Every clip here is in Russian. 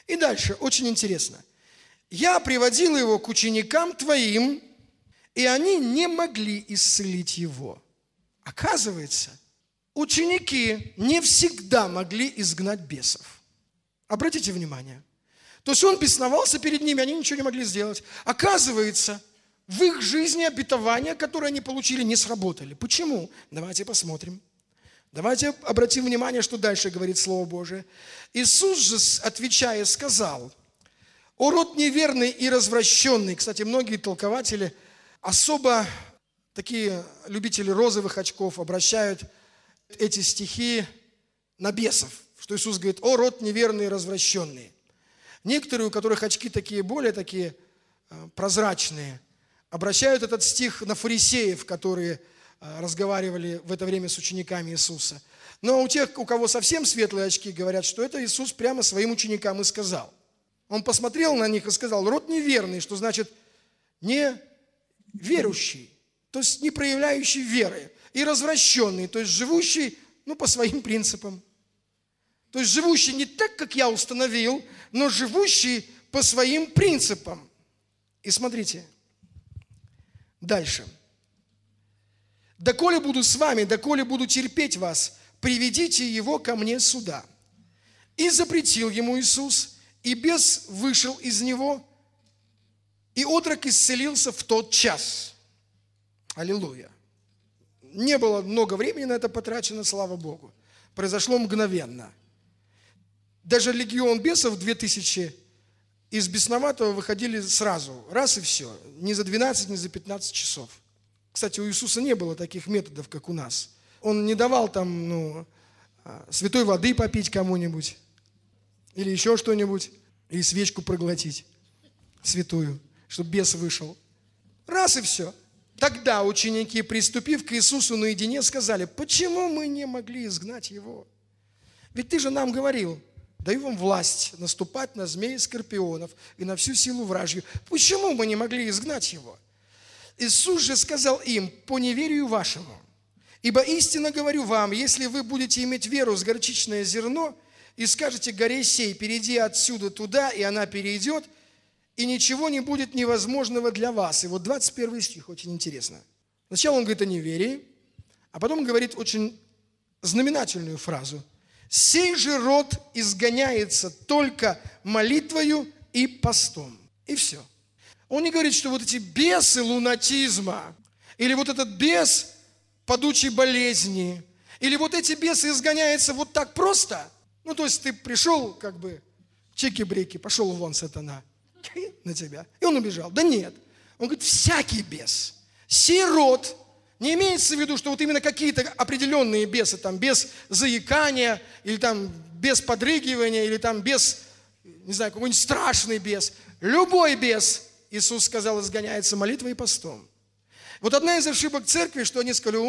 И дальше, очень интересно. «Я приводил его к ученикам твоим, и они не могли исцелить его». Оказывается, ученики не всегда могли изгнать бесов. Обратите внимание. То есть он бесновался перед ними, они ничего не могли сделать. Оказывается, в их жизни обетования, которые они получили, не сработали. Почему? Давайте посмотрим. Давайте обратим внимание, что дальше говорит Слово Божие. Иисус же, отвечая, сказал: «О род неверный и развращенный». Кстати, многие толкователи, особо такие любители розовых очков, обращают эти стихи на бесов. Что Иисус говорит: «О род неверный и развращенный». Некоторые, у которых очки такие, более такие прозрачные, обращают этот стих на фарисеев, которые разговаривали в это время с учениками Иисуса. Но у тех, у кого совсем светлые очки, говорят, что это Иисус прямо своим ученикам и сказал. Он посмотрел на них и сказал: род неверный, что значит не верующий, то есть не проявляющий веры, и развращенный, то есть живущий, по своим принципам. То есть живущий не так, как я установил, но живущий по своим принципам. И смотрите, дальше. «Доколе буду с вами, доколе буду терпеть вас, приведите его ко мне сюда». И запретил ему Иисус, и бес вышел из него, и отрок исцелился в тот час. Аллилуйя. Не было много времени на это потрачено, слава Богу. Произошло мгновенно. Даже легион бесов 2000 из бесноватого выходили сразу. Раз и все. Не за 12, не за 15 часов. Кстати, у Иисуса не было таких методов, как у нас. Он не давал там, святой воды попить кому-нибудь. Или еще что-нибудь. Или свечку проглотить. Святую. Чтобы бес вышел. Раз и все. Тогда ученики, приступив к Иисусу наедине, сказали: почему мы не могли изгнать его? Ведь ты же нам говорил: даю вам власть наступать на змей и скорпионов и на всю силу вражью. Почему мы не могли изгнать его? Иисус же сказал им: по неверию вашему. Ибо истинно говорю вам, если вы будете иметь веру с горчичное зерно и скажете горе сей: перейди отсюда туда, и она перейдет, и ничего не будет невозможного для вас. И вот 21 стих очень интересно. Сначала он говорит о неверии, а потом говорит очень знаменательную фразу: «Сей же род изгоняется только молитвою и постом». И все. Он не говорит, что вот эти бесы лунатизма, или вот этот бес падучей болезни, или вот эти бесы изгоняются вот так просто. То есть ты пришел, чики-брики, пошел вон, сатана, на тебя, и он убежал. Да нет. Он говорит: всякий бес. Сей род. Не имеется в виду, что вот именно какие-то определенные бесы, там бес заикания, или там бес подрыгивания, или там бес, не знаю, какой-нибудь страшный бес. Любой бес, Иисус сказал, изгоняется молитвой и постом. Вот одна из ошибок церкви, что они сказали: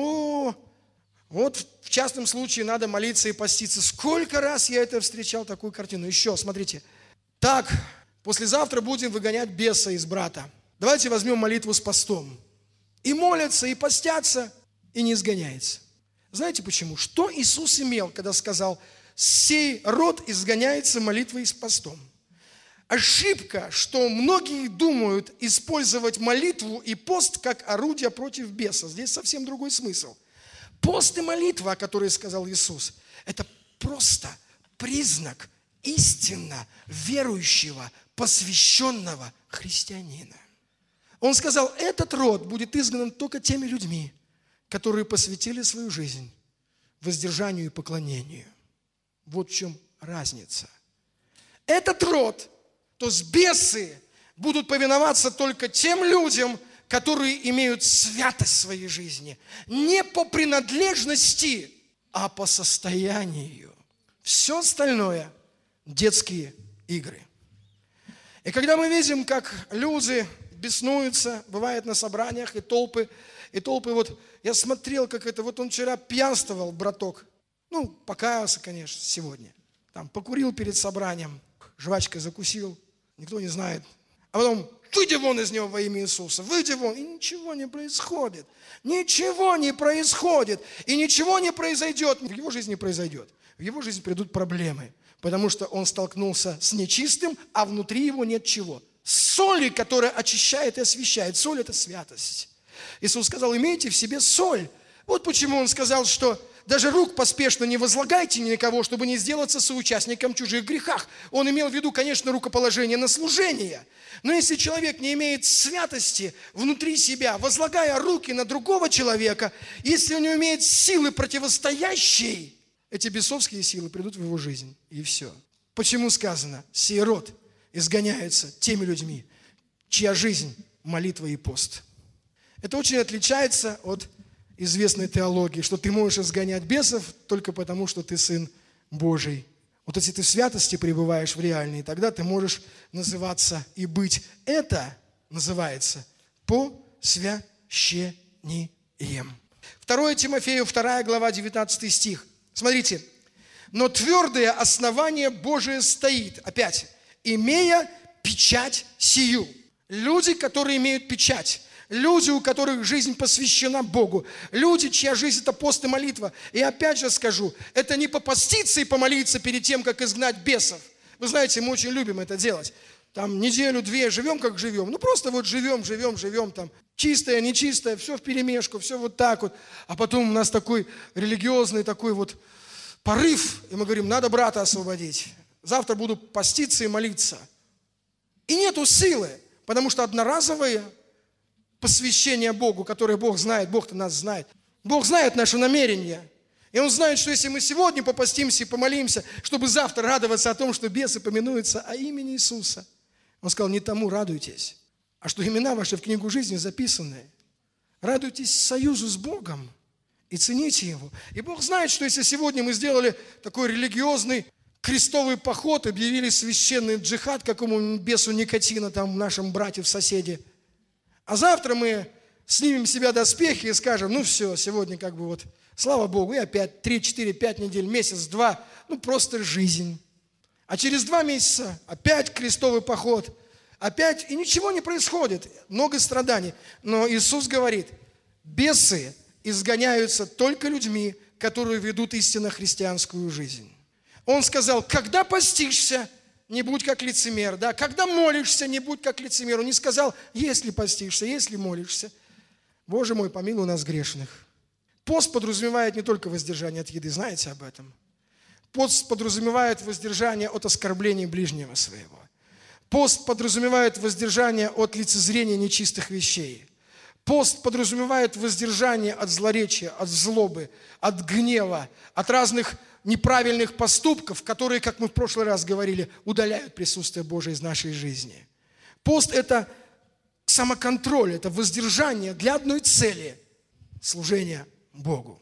вот в частном случае надо молиться и поститься. Сколько раз я это встречал, такую картину. Еще, смотрите. Так, послезавтра будем выгонять беса из брата. Давайте возьмем молитву с постом. И молятся, и постятся, и не изгоняется. Знаете почему? Что Иисус имел, когда сказал: сей род изгоняется молитвой и с постом? Ошибка, что многие думают использовать молитву и пост как орудие против беса. Здесь совсем другой смысл. Пост и молитва, о которой сказал Иисус, это просто признак истинно верующего, посвященного христианина. Он сказал: этот род будет изгнан только теми людьми, которые посвятили свою жизнь воздержанию и поклонению. Вот в чем разница. Этот род, то есть бесы, будут повиноваться только тем людям, которые имеют святость в своей жизни. Не по принадлежности, а по состоянию. Все остальное – детские игры. И когда мы видим, как люди беснуются, бывает на собраниях, и толпы вот, я смотрел, как это, вот он вчера пьянствовал, браток, покаялся, конечно, сегодня, там, покурил перед собранием, жвачкой закусил, никто не знает, а потом: выйди вон из него во имя Иисуса, выйди вон, и ничего не происходит, и ничего не произойдет, в его жизни не произойдет, в его жизнь придут проблемы. Потому что он столкнулся с нечистым, а внутри его нет чего? Соли, которая очищает и освящает. Соль – это святость. Иисус сказал, имейте в себе соль. Вот почему Он сказал, что даже рук поспешно не возлагайте ни на кого, чтобы не сделаться соучастником в чужих грехах. Он имел в виду, конечно, рукоположение на служение. Но если человек не имеет святости внутри себя, возлагая руки на другого человека, если он не имеет силы противостоящей, эти бесовские силы придут в его жизнь. И все. Почему сказано, сей род изгоняется теми людьми, чья жизнь – молитва и пост. Это очень отличается от известной теологии, что ты можешь изгонять бесов только потому, что ты Сын Божий. Вот если ты в святости пребываешь в реальной, тогда ты можешь называться и быть. Это называется посвящением. 2 Тимофею, 2 глава, 19 стих. Смотрите. «Но твердое основание Божие стоит». Опять. «Имея печать сию». Люди, которые имеют печать. Люди, у которых жизнь посвящена Богу. Люди, чья жизнь – это пост и молитва. И опять же скажу, это не попаститься и помолиться перед тем, как изгнать бесов. Вы знаете, мы очень любим это делать. Там неделю-две живем, как живем. Ну, просто вот живем, там. Чистое, нечистое, все вперемешку, все вот так вот. А потом у нас такой религиозный такой вот порыв. И мы говорим, надо брата освободить. Завтра буду поститься и молиться. И нету силы, потому что одноразовые посвящение Богу, которое Бог знает, Бог-то нас знает. Бог знает наши намерения. И Он знает, что если мы сегодня попастимся и помолимся, чтобы завтра радоваться о том, что бесы поминуются о имени Иисуса. Он сказал, не тому радуйтесь, а что имена ваши в книгу жизни записаны. Радуйтесь союзу с Богом и цените Его. И Бог знает, что если сегодня мы сделали такой религиозный крестовый поход, объявили священный джихад какому-нибудь бесу никотина, там, нашим братьям-соседям, а завтра мы снимем с себя доспехи и скажем, ну все, сегодня как бы вот, слава Богу, и опять 3, 4, 5 недель, месяц, 2, ну просто жизнь. А через 2 месяца опять крестовый поход, опять, и ничего не происходит, много страданий. Но Иисус говорит, бесы изгоняются только людьми, которые ведут истинно христианскую жизнь. Он сказал, когда постишься, не будь как лицемер, да? Когда молишься, не будь как лицемер. Он не сказал, если постишься, если молишься. Боже мой, помилуй нас грешных. Пост подразумевает не только воздержание от еды, знаете об этом? Пост подразумевает воздержание от оскорбления ближнего своего. Пост подразумевает воздержание от лицезрения нечистых вещей. Пост подразумевает воздержание от злоречия, от злобы, от гнева, от разных неправильных поступков, которые, как мы в прошлый раз говорили, удаляют присутствие Божие из нашей жизни. Пост – это самоконтроль, это воздержание для одной цели – служения Богу.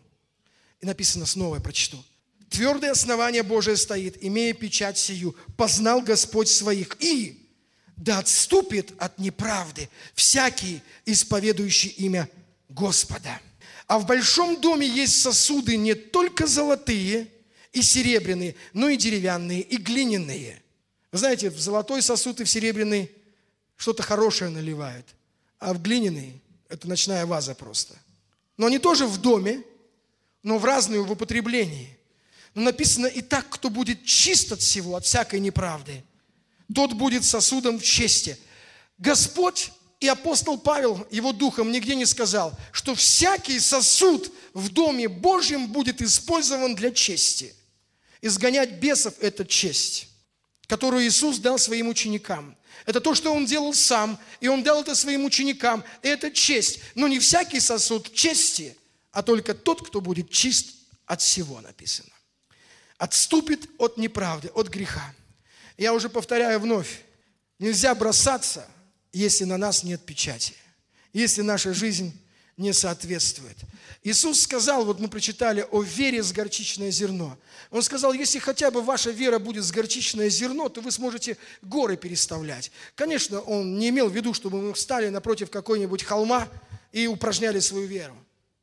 И написано снова, я прочту. «Твердое основание Божие стоит, имея печать сию, познал Господь своих, и да отступит от неправды всякий, исповедующий имя Господа. А в большом доме есть сосуды не только золотые и серебряные, но и деревянные, и глиняные». Вы знаете, в золотой сосуд и в серебряный что-то хорошее наливают, а в глиняный – это ночная ваза просто. Но они тоже в доме, но в разные в употреблении. Но написано, и так, кто будет чист от всего, от всякой неправды, тот будет сосудом в чести. Господь и апостол Павел, его духом, нигде не сказал, что всякий сосуд в Доме Божьем будет использован для чести. Изгонять бесов – это честь, которую Иисус дал своим ученикам. Это то, что Он делал сам, и Он дал это своим ученикам. И это честь. Но не всякий сосуд чести, а только тот, кто будет чист от всего, написано. Отступит от неправды, от греха. Я уже повторяю вновь. Нельзя бросаться, если на нас нет печати. Если наша жизнь не соответствует. Иисус сказал, вот мы прочитали о вере с горчичное зерно. Он сказал, если хотя бы ваша вера будет с горчичное зерно, то вы сможете горы переставлять. Конечно, Он не имел в виду, чтобы мы встали напротив какой-нибудь холма и упражняли свою веру.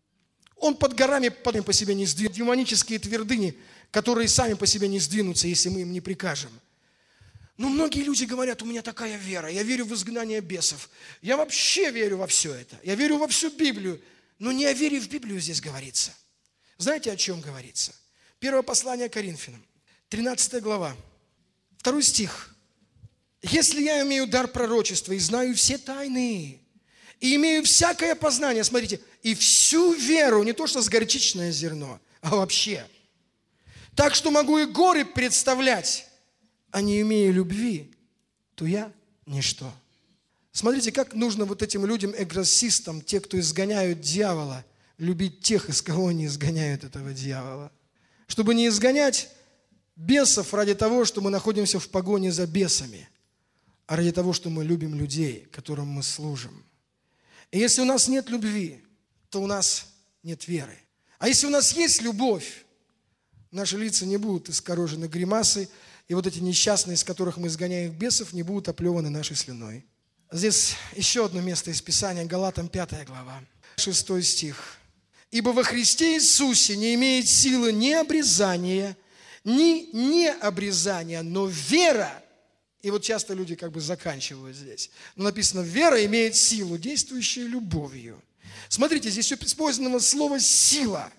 Он под горами по себе не сдвинет. Демонические твердыни, которые сами по себе не сдвинутся, если мы им не прикажем. Но многие люди говорят, у меня такая вера, я верю в изгнание бесов. Я вообще верю во все это. Я верю во всю Библию. Но не о вере в Библию здесь говорится. Знаете, о чем говорится? Первое послание Коринфянам, 13 глава. 2 стих. «Если я имею дар пророчества и знаю все тайны, и имею всякое познание», смотрите, «и всю веру», не то что с горчичное зерно, а вообще, «так что могу и горы представлять, а не имею любви, то я ничто». Смотрите, как нужно вот этим людям, экзорцистам, те, кто изгоняют дьявола, любить тех, из кого они изгоняют этого дьявола. Чтобы не изгонять бесов ради того, что мы находимся в погоне за бесами, а ради того, что мы любим людей, которым мы служим. И если у нас нет любви, то у нас нет веры. А если у нас есть любовь, наши лица не будут искорежены гримасой, и вот эти несчастные, из которых мы изгоняем бесов, не будут оплеваны нашей слюной. Здесь еще одно место из Писания, Галатам 5 глава, 6 стих. «Ибо во Христе Иисусе не имеет силы ни обрезания, ни необрезания, но вера». И вот часто люди как бы заканчивают здесь. Но написано, вера имеет силу, действующую любовью. Смотрите, здесь все использовано слово «сила».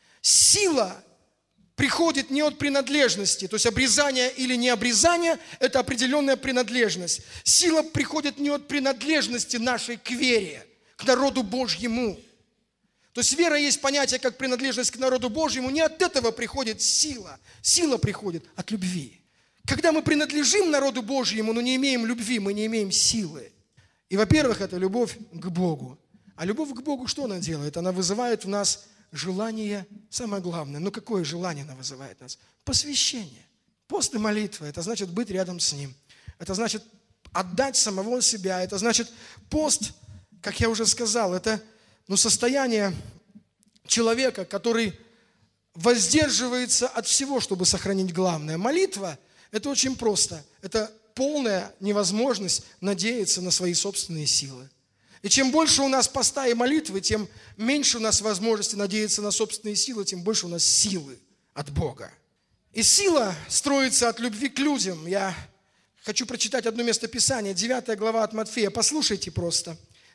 Сила приходит не от принадлежности, то есть обрезание или необрезание – это определенная принадлежность. Сила приходит не от принадлежности нашей к вере, к народу Божьему. То есть вера есть понятие как принадлежность к народу Божьему, не от этого приходит сила. Сила приходит от любви. Когда мы принадлежим народу Божьему, но не имеем любви, мы не имеем силы. И, во-первых, это любовь к Богу. А любовь к Богу что она делает? Она вызывает в нас желание, самое главное, ну какое желание она вызывает в нас? Посвящение. Пост и молитва – это значит быть рядом с Ним. Это значит отдать самого себя. Это значит пост, как я уже сказал, это состояние человека, который воздерживается от всего, чтобы сохранить главное. Молитва – это очень просто. Это полная невозможность надеяться на свои собственные силы. И чем больше у нас поста и молитвы, тем меньше у нас возможности надеяться на собственные силы, тем больше у нас силы от Бога. И сила строится от любви к людям. Я хочу прочитать одно место Писания, 9 глава от Матфея. Послушайте просто,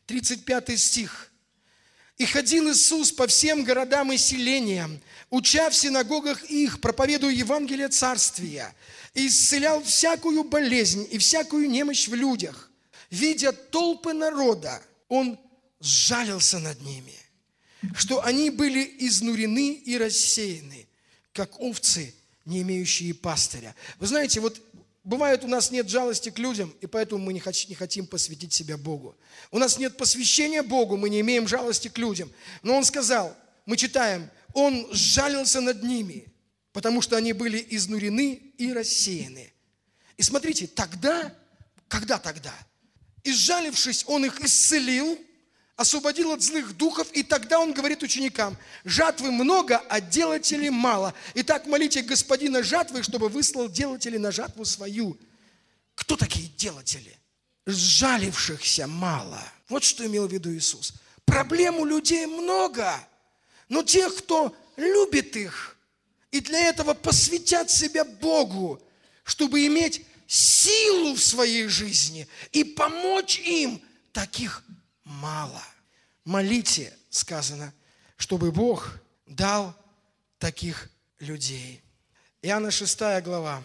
35 стих. «И ходил Иисус по всем городам и селениям, уча в синагогах их, проповедуя Евангелие Царствия, и исцелял всякую болезнь и всякую немощь в людях. Видя толпы народа, Он сжалился над ними, что они были изнурены и рассеяны, как овцы, не имеющие пастыря». Вы знаете, вот бывает, у нас нет жалости к людям, и поэтому мы не хотим посвятить себя Богу. У нас нет посвящения Богу, мы не имеем жалости к людям. Но Он сказал, мы читаем, Он сжалился над ними, потому что они были изнурены и рассеяны. И смотрите, тогда, когда тогда? «Изжалившись, Он их исцелил, освободил от злых духов, и тогда Он говорит ученикам, жатвы много, а делателей мало. Итак, молите Господина жатвы, чтобы выслал делателей на жатву свою». Кто такие делатели? Сжалившихся мало. Вот что имел в виду Иисус. Проблем у людей много, но тех, кто любит их, и для этого посвятят себя Богу, чтобы иметь силу в своей жизни и помочь им, таких мало. Молите, сказано, чтобы Бог дал таких людей. Иоанна 6 глава,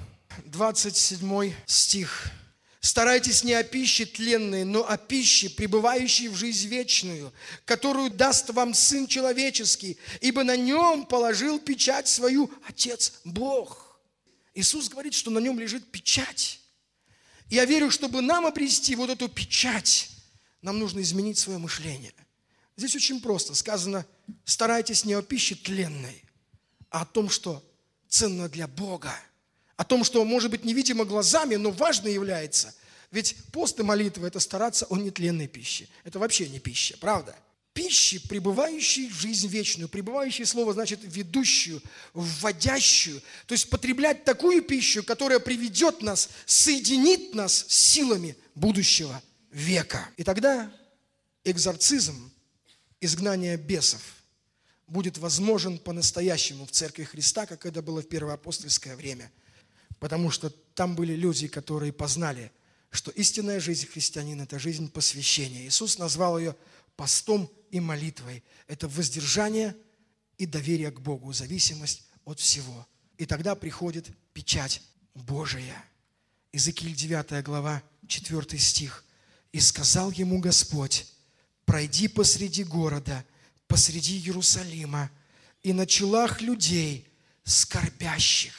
27 стих. «Старайтесь не о пище тленной, но о пище, пребывающей в жизнь вечную, которую даст вам Сын Человеческий, ибо на нем положил печать свою Отец Бог». Иисус говорит, что на нем лежит печать. И я верю, чтобы нам обрести вот эту печать, нам нужно изменить свое мышление. Здесь очень просто. Сказано, старайтесь не о пище тленной, а о том, что ценно для Бога. О том, что, может быть, невидимо глазами, но важно является. Ведь пост и молитва – это стараться о нетленной пище. Это вообще не пища, правда? Пищи, пребывающей в жизнь вечную. Пребывающее слово значит ведущую, вводящую. То есть потреблять такую пищу, которая приведет нас, соединит нас с силами будущего века. И тогда экзорцизм, изгнание бесов, будет возможен по-настоящему в Церкви Христа, как это было в первоапостольское время. Потому что там были люди, которые познали, что истинная жизнь христианина – это жизнь посвящения. Иисус назвал ее постом и молитвой. Это воздержание и доверие к Богу, зависимость от всего. И тогда приходит печать Божия. Иезекииль 9 глава, 4 стих. «И сказал ему Господь: пройди посреди города, посреди Иерусалима, и на челах людей, скорбящих,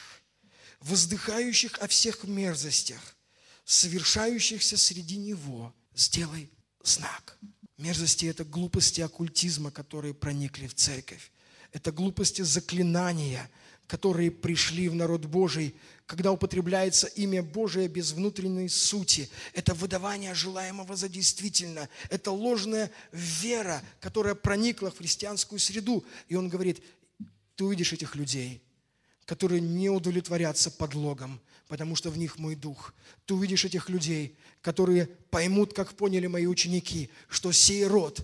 воздыхающих о всех мерзостях, совершающихся среди него, сделай знак». Мерзости – это глупости оккультизма, которые проникли в церковь. Это глупости заклинания, которые пришли в народ Божий, когда употребляется имя Божие без внутренней сути. Это выдавание желаемого за действительно. Это ложная вера, которая проникла в христианскую среду. И он говорит: ты увидишь этих людей, которые не удовлетворятся подлогом, потому что в них мой дух. Ты увидишь этих людей, которые поймут, как поняли мои ученики, что сей род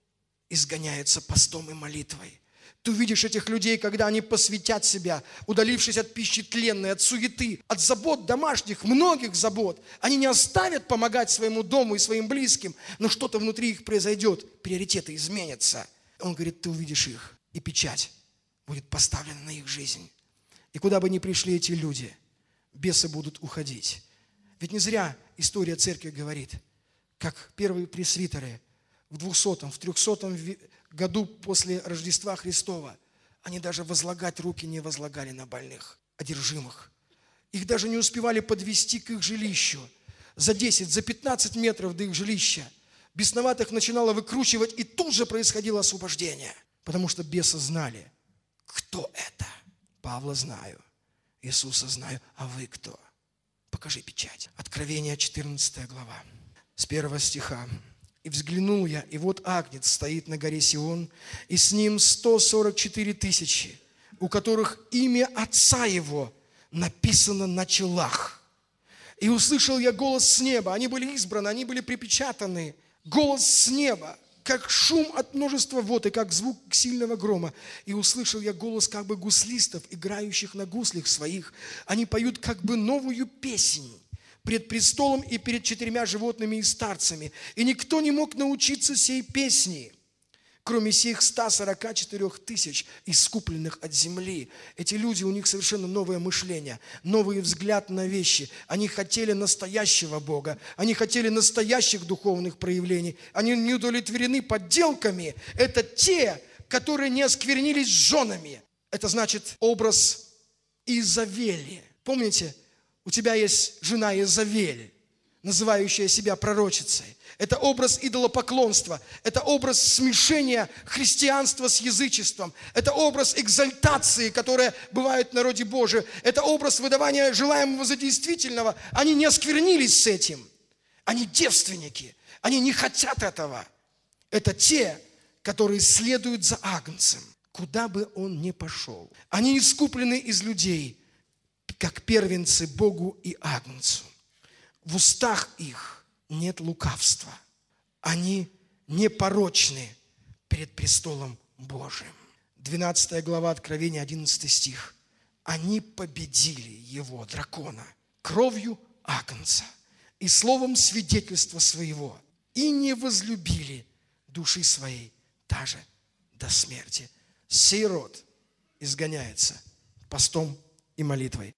изгоняется постом и молитвой. Ты увидишь этих людей, когда они посвятят себя, удалившись от пищи тленной, от суеты, от забот домашних, многих забот. Они не оставят помогать своему дому и своим близким, но что-то внутри их произойдет, приоритеты изменятся. Он говорит: ты увидишь их, и печать будет поставлена на их жизнь. И куда бы ни пришли эти люди, бесы будут уходить. Ведь не зря история церкви говорит, как первые пресвитеры в 200-м, в 300-м году после Рождества Христова, они даже возлагать руки не возлагали на больных, одержимых. Их даже не успевали подвести к их жилищу. За 10, за 15 метров до их жилища бесноватых начинало выкручивать, и тут же происходило освобождение. Потому что бесы знали, кто это. Павла знаю, Иисуса знаю, а вы кто? Покажи печать. Откровение 14 глава, с 1 стиха. «И взглянул я, и вот Агнец стоит на горе Сион, и с ним 144 тысячи, у которых имя Отца Его написано на челах. И услышал я голос с неба». Они были избраны, они были припечатаны. Голос с неба, как шум от множества вод и как звук сильного грома. «И услышал я голос как бы гуслистов, играющих на гуслях своих. Они поют как бы новую песнь пред престолом и перед 4 животными и старцами. И никто не мог научиться сей песни, кроме сих 144 тысяч, искупленных от земли». Эти люди, у них совершенно новое мышление, новый взгляд на вещи. Они хотели настоящего Бога, они хотели настоящих духовных проявлений. Они не удовлетворены подделками. Это те, которые не осквернились женами. Это значит образ Изавели. Помните? У тебя есть жена Изавель, называющая себя пророчицей. Это образ идолопоклонства. Это образ смешения христианства с язычеством. Это образ экзальтации, которая бывает в народе Божьем. Это образ выдавания желаемого за действительного. Они не осквернились с этим. Они девственники. Они не хотят этого. Это те, которые следуют за Агнцем, куда бы он ни пошел. Они искуплены из людей, как первенцы Богу и Агнцу. В устах их нет лукавства. Они непорочны перед престолом Божиим. 12 глава Откровения, 11 стих. Они победили его, дракона, кровью Агнца и словом свидетельства своего, и не возлюбили души своей даже до смерти. Сей род изгоняется постом и молитвой.